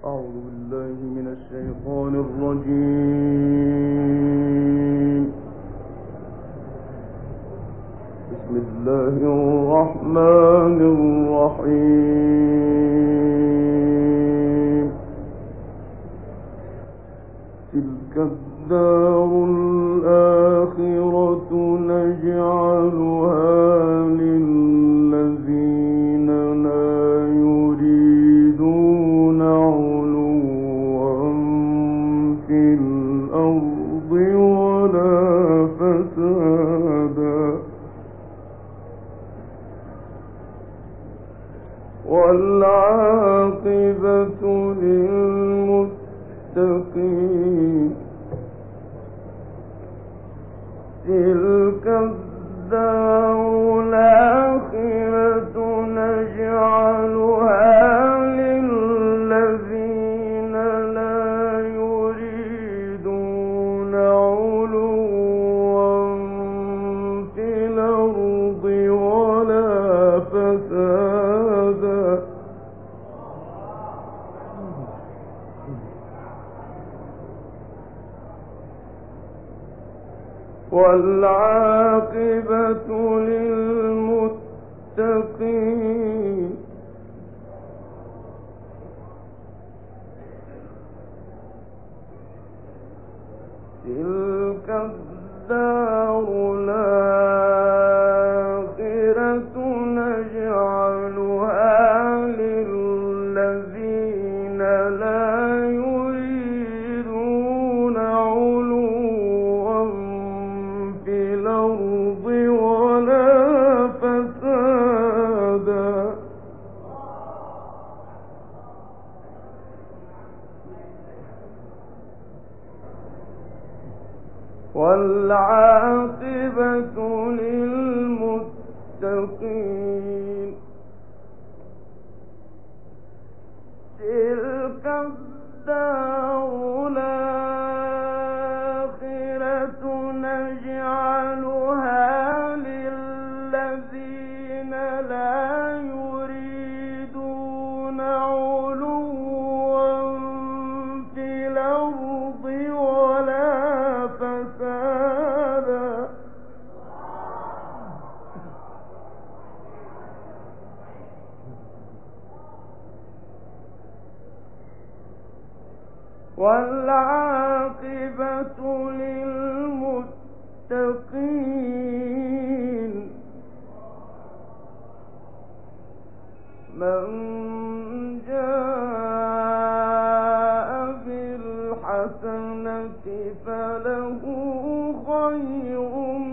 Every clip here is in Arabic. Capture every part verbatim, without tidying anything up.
أعوذ بالله من الشيطان الرجيم. بسم الله الرحمن الرحيم. تلك الدار الآخرة نجعلها للذين لا يريدون علوا في الأرض ولا فسادا والعاقبة للمتقين. تلك الدار الآخرة نجعلها للذين لا يريدون علوا في الأرض ولا فسادا والعاقبة للمتقين. تلك الدار الآخرة نجعلها للذين لا يريدون علوا في الأرض ولا فسادا والعاقبة للمتقين. تلك الدار الآخرة نجعلها للذين لا يريدون علوا في الأرض ولا فسادا والعاقبة للمتقين. من جاء بالحسنة فله خير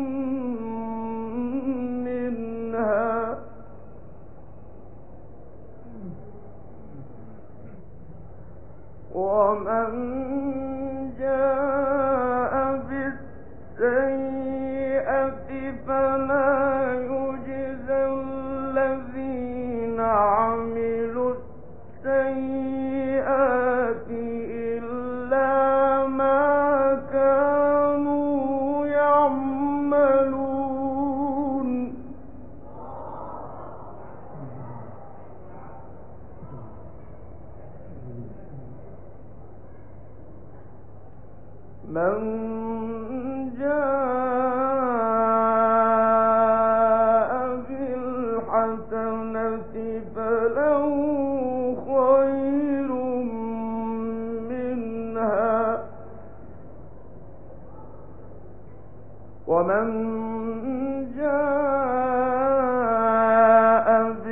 منها ومن جاء بالسيئة فلا يجزى الذين عملوا السيئات إلا ما كانوا يعملون. من جاء بالحسنة فله خير منها ومن جاء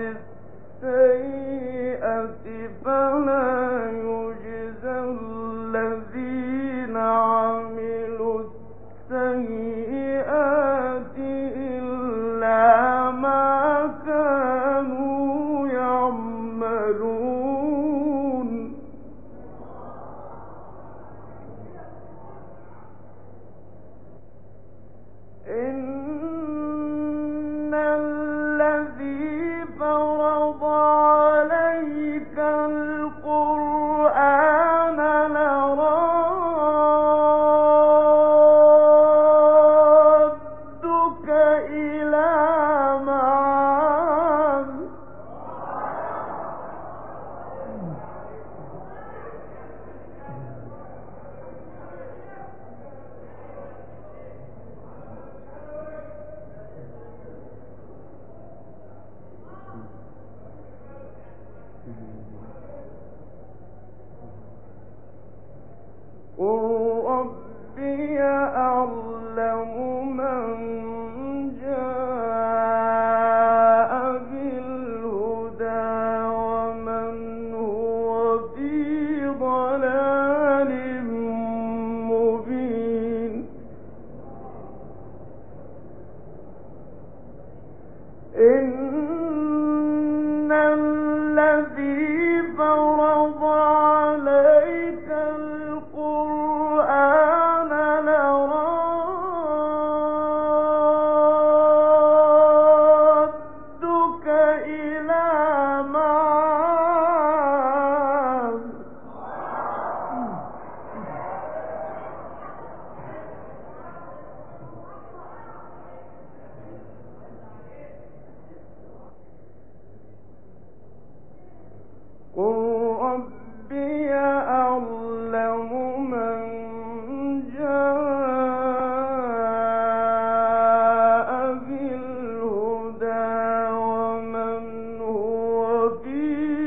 بالسيئة فلا يجزى الذين عملوا السيئات إلا ما كانوا يعملون. إن قل ربي أعلم من جاء بالهدى ومن هو في ضلال مبين إن الذي فرض عليك القرآن لرادك إلى معاد قل ربي أعلم من جاء بالهدى ومن هو في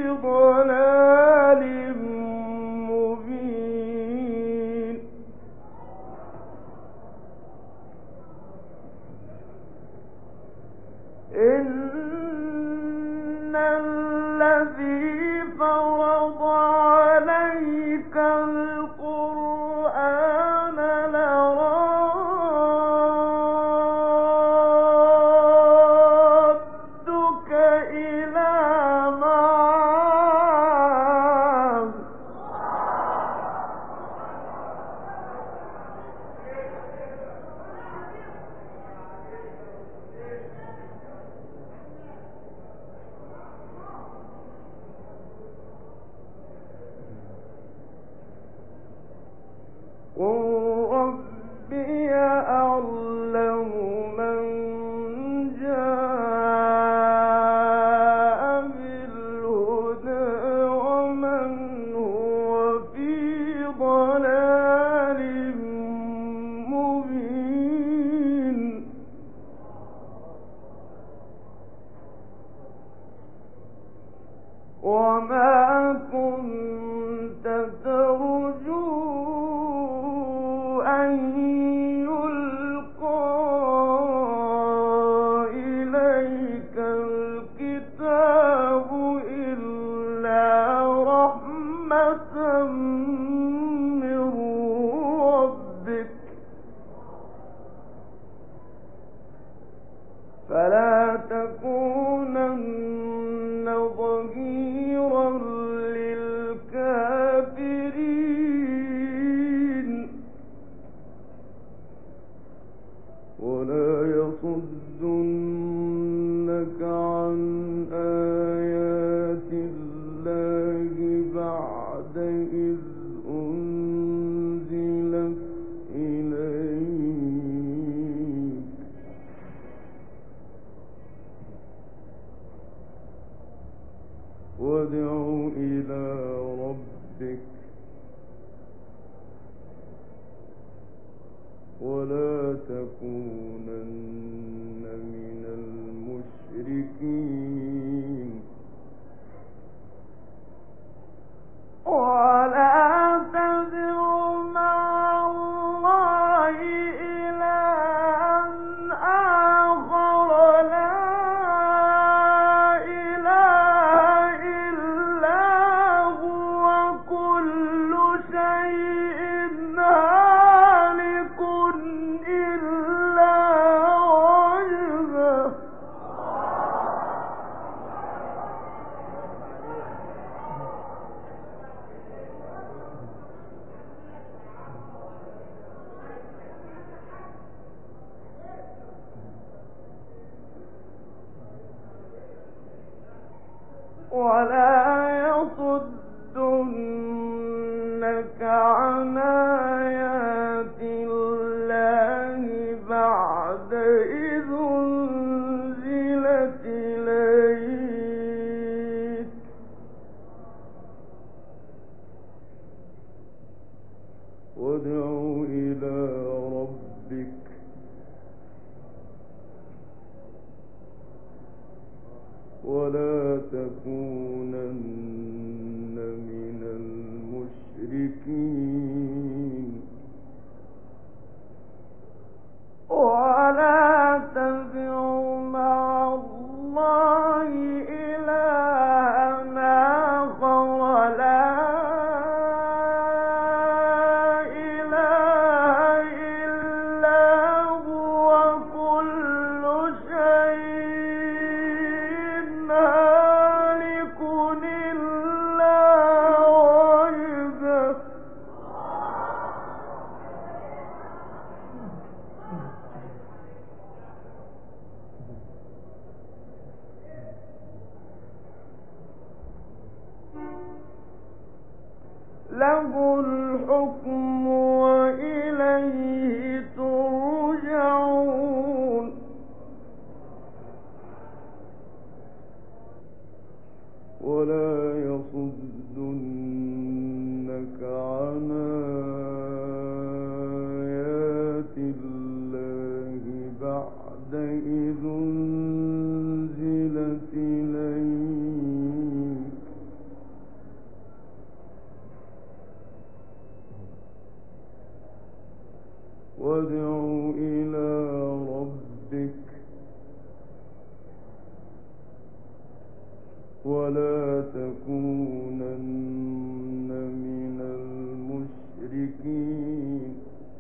ضلال مبين إن الذي فرض عليك القرآن لرادك إلى معاد قل ربي أعلم من جاء بالهدى ومن هو في ضلال مبين وما كنت ترجو أن يلقى إليك الكتاب إلا رحمة من ربك فلا تكونن ظهيرا للكافرين ولا يصدنك عن آيات الله بعد إذ أنزلت إليك وادع إلى ربك ولا تكونن من المشركين ولا تدع مع الله إلها آخر لا إله إلا هو كل شيء هالك إلا وجهه ولا يصدنك عن آيات الله بعد إذ أنزلت إليك وادع إلى ربك ولا تكونن من المشركين له الحكم وإليه ترجعون ولا يصدنك عن آيات الله بعد إذ أنزلت إليك وادع إلى ربك ولا تكونن من المشركين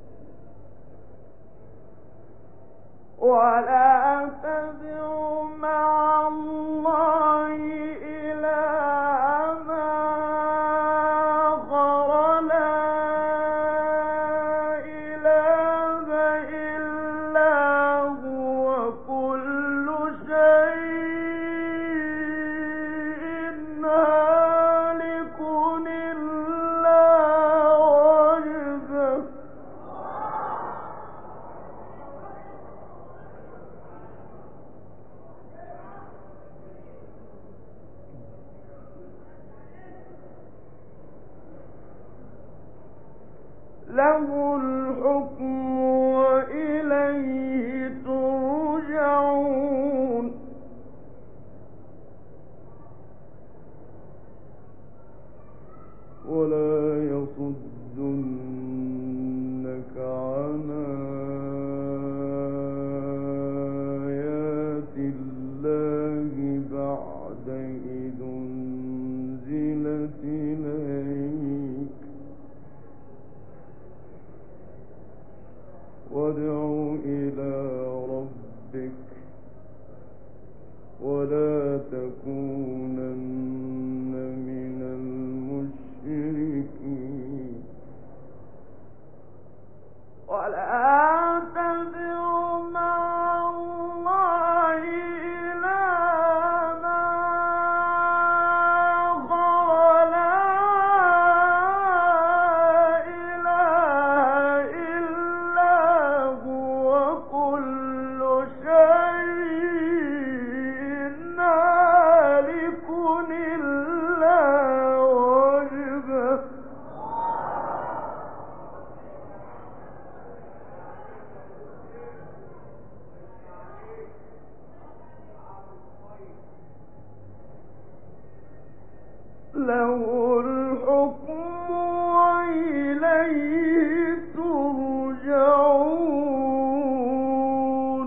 ولا تدع مع الله إلها آخر لا إله إلا هو كل شيء هالك إلا وجهه له الحكم وإليه ترجعون ولا يصدنك عن آيات الله بعد إذ أنزلت إليك وادع إلى ربك ولا تكونن من المشركين ولا تدع مع الله إلها آخر لا إله إلا هو كل شيء هالك إلا وجهه له الحكم وإليه ترجعون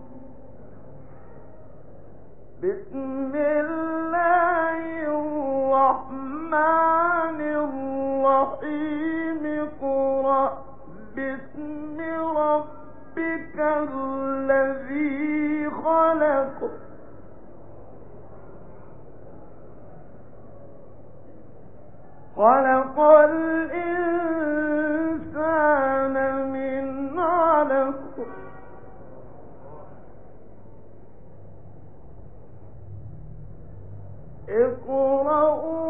بسم الله الرحمن الرحيم اقرأ باسم ربك الذي خلق خلق الإنسان من علق اقرأ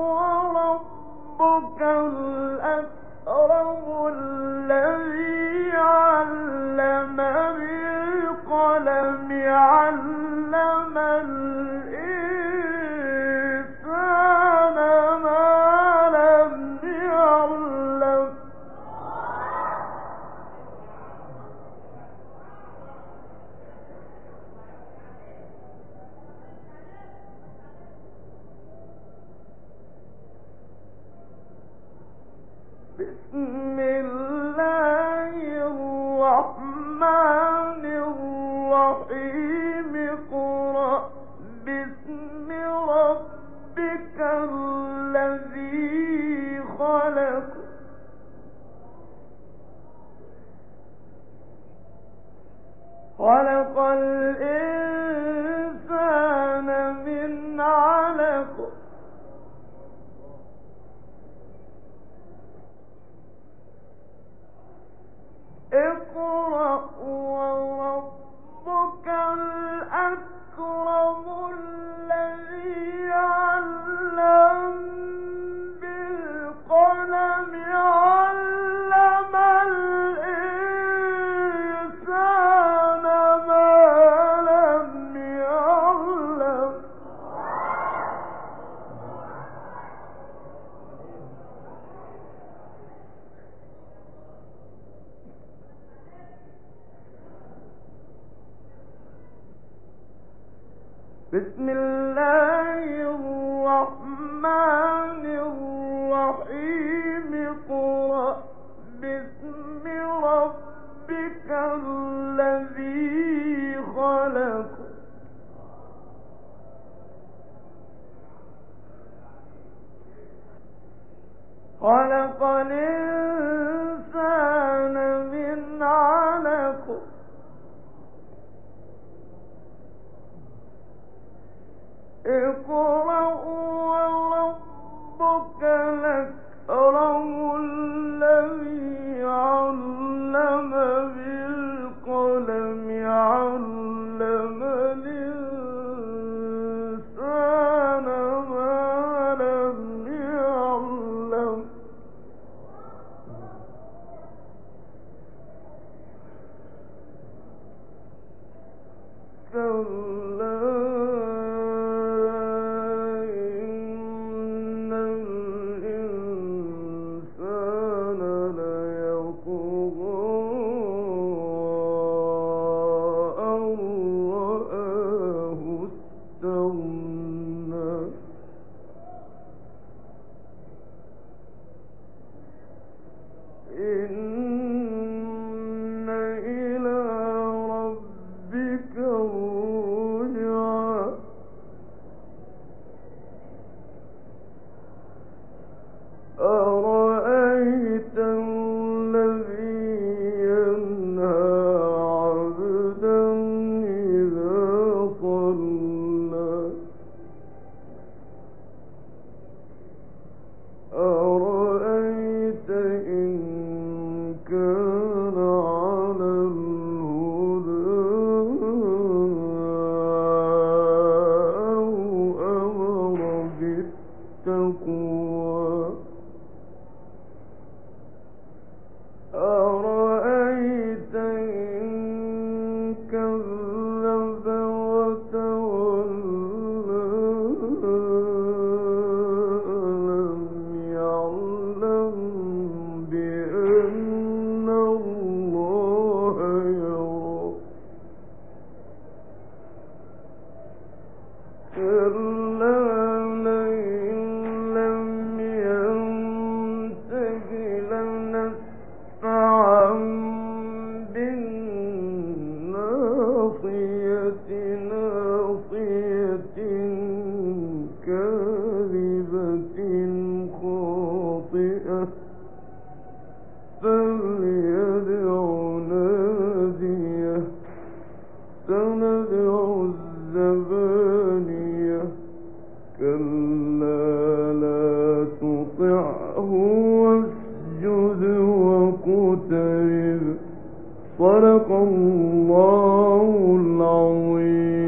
وربك الأكرم الذي علم بالقلم علم الإنسان ما لم يعلم بسم الله الرحمن الرحيم اقرأ باسم ربك الذي خلق خلق الإنسان من علق اقرأ وربك الأكرم الذي علم بالقلم بسم الله الرحمن الرحيم اقرأ باسم ربك الذي خلق خلق الإنسان من علق اقرأ وربك الأكرم الذي علم بالقلم علم الإنسان ما لم يعلم كلا إن الإنسان ليطغى أن رآه استغنى إن إلى ربك الرجعى أرأيت الذي ينهى عبدا إذا صلى أرأيت إن كان على الهدى أو أمر بالتقوى أرأيت إن كذب وتولى ألم يعلم بأن الله يرى كلا لئن لم ينته لنسفعا بالناصية ناصية كاذبة خاطئة فليدع ناديه سندع الزبانية كلا لا تطعه واسجد واقترب صدق الله العظيم.